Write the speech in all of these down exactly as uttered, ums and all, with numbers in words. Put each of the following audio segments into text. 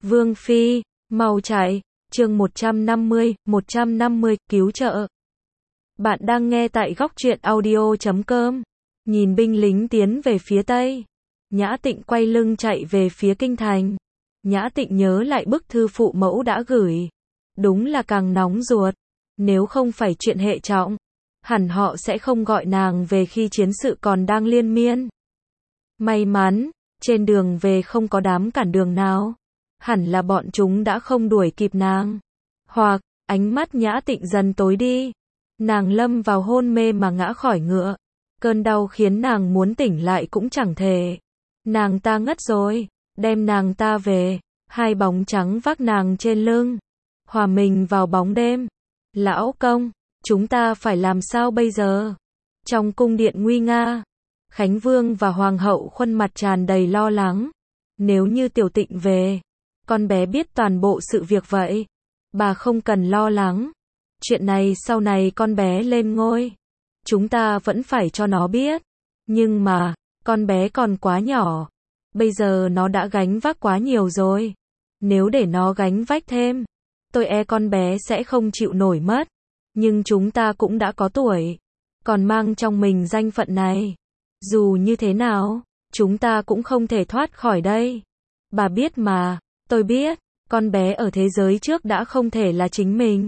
Vương Phi, mau chạy, chương một trăm năm mươi, một trăm năm mươi, cứu trợ. Bạn đang nghe tại góc truyện audio chấm com. Nhìn binh lính tiến về phía Tây. Nhã Tịnh quay lưng chạy về phía kinh thành. Nhã Tịnh nhớ lại bức thư phụ mẫu đã gửi. Đúng là càng nóng ruột. Nếu không phải chuyện hệ trọng, hẳn họ sẽ không gọi nàng về khi chiến sự còn đang liên miên. May mắn, trên đường về không có đám cản đường nào. Hẳn là bọn chúng đã không đuổi kịp nàng. Hoặc, ánh mắt Nhã Tịnh dần tối đi. Nàng lâm vào hôn mê mà ngã khỏi ngựa. Cơn đau khiến nàng muốn tỉnh lại cũng chẳng thể. Nàng ta ngất rồi, đem nàng ta về. Hai bóng trắng vác nàng trên lưng. Hòa mình vào bóng đêm. Lão công, chúng ta phải làm sao bây giờ? Trong cung điện nguy nga, Khánh Vương và Hoàng hậu khuôn mặt tràn đầy lo lắng. Nếu như Tiểu Tịnh về, con bé biết toàn bộ sự việc vậy. Bà không cần lo lắng. Chuyện này sau này con bé lên ngôi, chúng ta vẫn phải cho nó biết. Nhưng mà, con bé còn quá nhỏ. Bây giờ nó đã gánh vác quá nhiều rồi. Nếu để nó gánh vác thêm, tôi e con bé sẽ không chịu nổi mất. Nhưng chúng ta cũng đã có tuổi, còn mang trong mình danh phận này. Dù như thế nào, chúng ta cũng không thể thoát khỏi đây. Bà biết mà, tôi biết, con bé ở thế giới trước đã không thể là chính mình.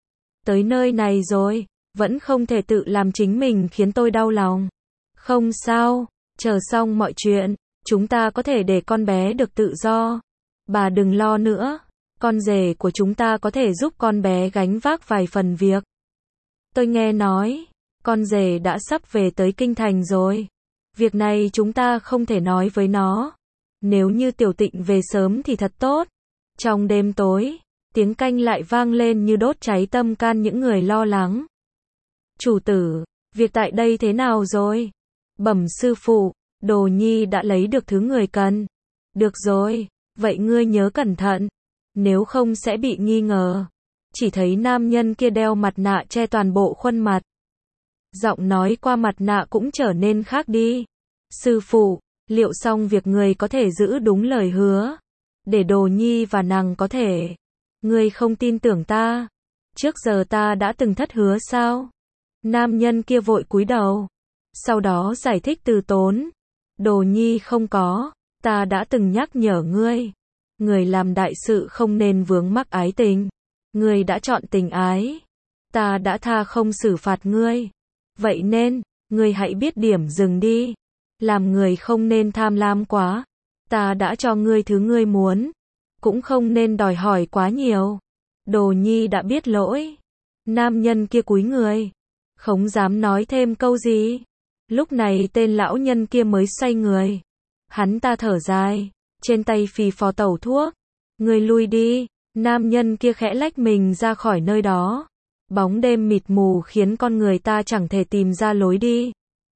Tới nơi này rồi, vẫn không thể tự làm chính mình khiến tôi đau lòng. Không sao, chờ xong mọi chuyện, chúng ta có thể để con bé được tự do. Bà đừng lo nữa, con rể của chúng ta có thể giúp con bé gánh vác vài phần việc. Tôi nghe nói, con rể đã sắp về tới kinh thành rồi. Việc này chúng ta không thể nói với nó. Nếu như Tiểu Tịnh về sớm thì thật tốt. Trong đêm tối, tiếng canh lại vang lên như đốt cháy tâm can những người lo lắng. Chủ tử, việc tại đây thế nào rồi? Bẩm sư phụ, Đồ Nhi đã lấy được thứ người cần. Được rồi, vậy ngươi nhớ cẩn thận. Nếu không sẽ bị nghi ngờ. Chỉ thấy nam nhân kia đeo mặt nạ che toàn bộ khuôn mặt. Giọng nói qua mặt nạ cũng trở nên khác đi. Sư phụ, liệu xong việc người có thể giữ đúng lời hứa? Để Đồ Nhi và nàng có thể. Ngươi không tin tưởng ta. Trước giờ ta đã từng thất hứa sao? Nam nhân kia vội cúi đầu. Sau đó giải thích từ tốn. Đồ Nhi không có. Ta đã từng nhắc nhở ngươi. Người làm đại sự không nên vướng mắc ái tình. Ngươi đã chọn tình ái. Ta đã tha không xử phạt ngươi. Vậy nên, ngươi hãy biết điểm dừng đi. Làm người không nên tham lam quá. Ta đã cho ngươi thứ ngươi muốn. Cũng không nên đòi hỏi quá nhiều. Đồ Nhi đã biết lỗi. Nam nhân kia cúi người. Không dám nói thêm câu gì. Lúc này tên lão nhân kia mới xoay người. Hắn ta thở dài. Trên tay phì phò tẩu thuốc. Ngươi lui đi. Nam nhân kia khẽ lách mình ra khỏi nơi đó. Bóng đêm mịt mù khiến con người ta chẳng thể tìm ra lối đi.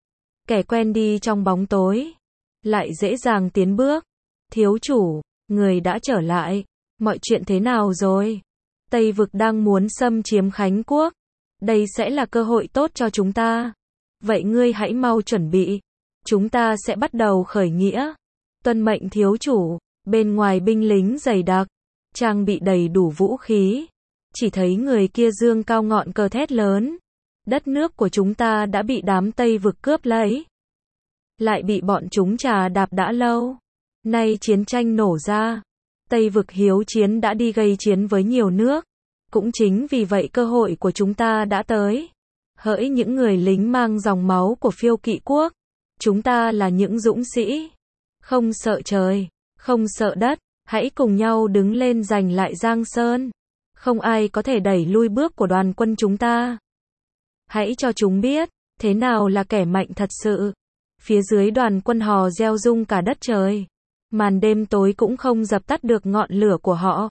Kẻ quen đi trong bóng tối, lại dễ dàng tiến bước. Thiếu chủ, người đã trở lại. Mọi chuyện thế nào rồi? Tây vực đang muốn xâm chiếm Khánh Quốc. Đây sẽ là cơ hội tốt cho chúng ta. Vậy ngươi hãy mau chuẩn bị. Chúng ta sẽ bắt đầu khởi nghĩa. Tuân mệnh thiếu chủ. Bên ngoài binh lính dày đặc, trang bị đầy đủ vũ khí. Chỉ thấy người kia giương cao ngọn cờ thét lớn. Đất nước của chúng ta đã bị đám Tây vực cướp lấy. Lại bị bọn chúng trà đạp đã lâu. Nay chiến tranh nổ ra. Tây vực hiếu chiến đã đi gây chiến với nhiều nước. Cũng chính vì vậy cơ hội của chúng ta đã tới. Hỡi những người lính mang dòng máu của phiêu kỵ quốc. Chúng ta là những dũng sĩ. Không sợ trời, không sợ đất. Hãy cùng nhau đứng lên giành lại Giang Sơn. Không ai có thể đẩy lui bước của đoàn quân chúng ta. Hãy cho chúng biết, thế nào là kẻ mạnh thật sự. Phía dưới đoàn quân hò reo rung cả đất trời. Màn đêm tối cũng không dập tắt được ngọn lửa của họ.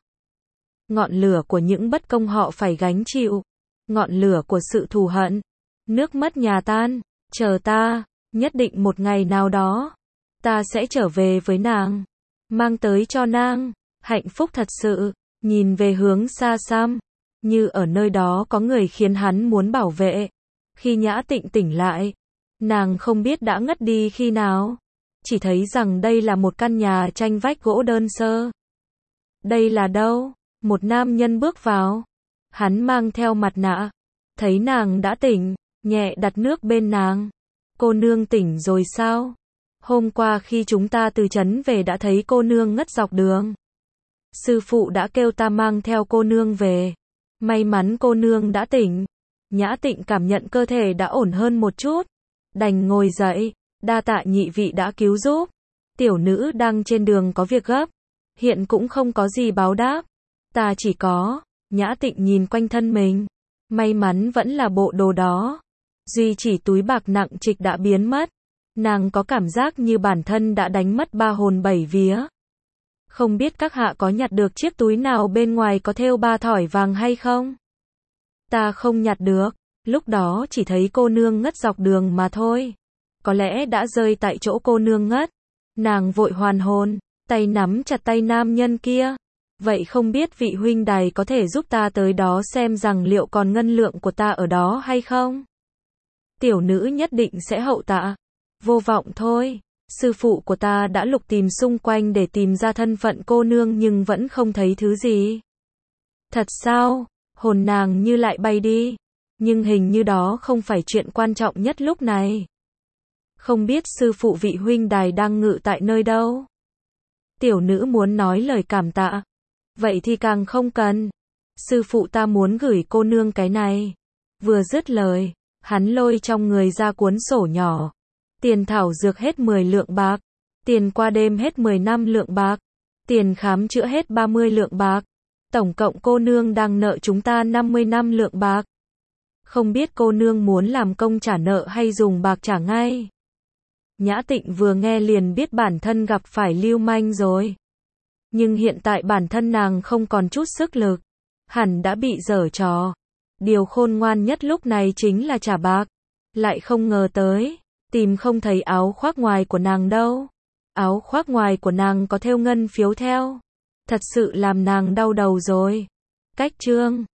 Ngọn lửa của những bất công họ phải gánh chịu. Ngọn lửa của sự thù hận. Nước mất nhà tan. Chờ ta, nhất định một ngày nào đó. Ta sẽ trở về với nàng. Mang tới cho nàng hạnh phúc thật sự. Nhìn về hướng xa xăm. Như ở nơi đó có người khiến hắn muốn bảo vệ. Khi Nhã Tịnh tỉnh lại, nàng không biết đã ngất đi khi nào. Chỉ thấy rằng đây là một căn nhà tranh vách gỗ đơn sơ. Đây là đâu? Một nam nhân bước vào. Hắn mang theo mặt nạ. Thấy nàng đã tỉnh, nhẹ đặt nước bên nàng. Cô nương tỉnh rồi sao? Hôm qua khi chúng ta từ trấn về đã thấy cô nương ngất dọc đường. Sư phụ đã kêu ta mang theo cô nương về. May mắn cô nương đã tỉnh. Nhã Tịnh cảm nhận cơ thể đã ổn hơn một chút. Đành ngồi dậy. Đa tạ nhị vị đã cứu giúp. Tiểu nữ đang trên đường có việc gấp. Hiện cũng không có gì báo đáp. Ta chỉ có. Nhã Tịnh nhìn quanh thân mình. May mắn vẫn là bộ đồ đó. Duy chỉ túi bạc nặng trịch đã biến mất. Nàng có cảm giác như bản thân đã đánh mất ba hồn bảy vía. Không biết các hạ có nhặt được chiếc túi nào bên ngoài có thêu ba thỏi vàng hay không? Ta không nhặt được. Lúc đó chỉ thấy cô nương ngất dọc đường mà thôi. Có lẽ đã rơi tại chỗ cô nương ngất. Nàng vội hoàn hồn, tay nắm chặt tay nam nhân kia. Vậy không biết vị huynh đài có thể giúp ta tới đó xem rằng liệu còn ngân lượng của ta ở đó hay không? Tiểu nữ nhất định sẽ hậu tạ. Vô vọng thôi. Sư phụ của ta đã lục tìm xung quanh để tìm ra thân phận cô nương nhưng vẫn không thấy thứ gì. Thật sao? Hồn nàng như lại bay đi. Nhưng hình như đó không phải chuyện quan trọng nhất lúc này. Không biết sư phụ vị huynh đài đang ngự tại nơi đâu? Tiểu nữ muốn nói lời cảm tạ. Vậy thì càng không cần. Sư phụ ta muốn gửi cô nương cái này. Vừa dứt lời, hắn lôi trong người ra cuốn sổ nhỏ. Tiền thảo dược hết mười lượng bạc. Tiền qua đêm hết mười năm lượng bạc. Tiền khám chữa hết ba mươi lượng bạc. Tổng cộng cô nương đang nợ chúng ta năm mươi năm lượng bạc. Không biết cô nương muốn làm công trả nợ hay dùng bạc trả ngay. Nhã Tịnh vừa nghe liền biết bản thân gặp phải lưu manh rồi. Nhưng hiện tại bản thân nàng không còn chút sức lực. Hẳn đã bị giở trò. Điều khôn ngoan nhất lúc này chính là trả bạc. Lại không ngờ tới. Tìm không thấy áo khoác ngoài của nàng đâu. Áo khoác ngoài của nàng có thêu ngân phiếu theo. Thật sự làm nàng đau đầu rồi. Cách chương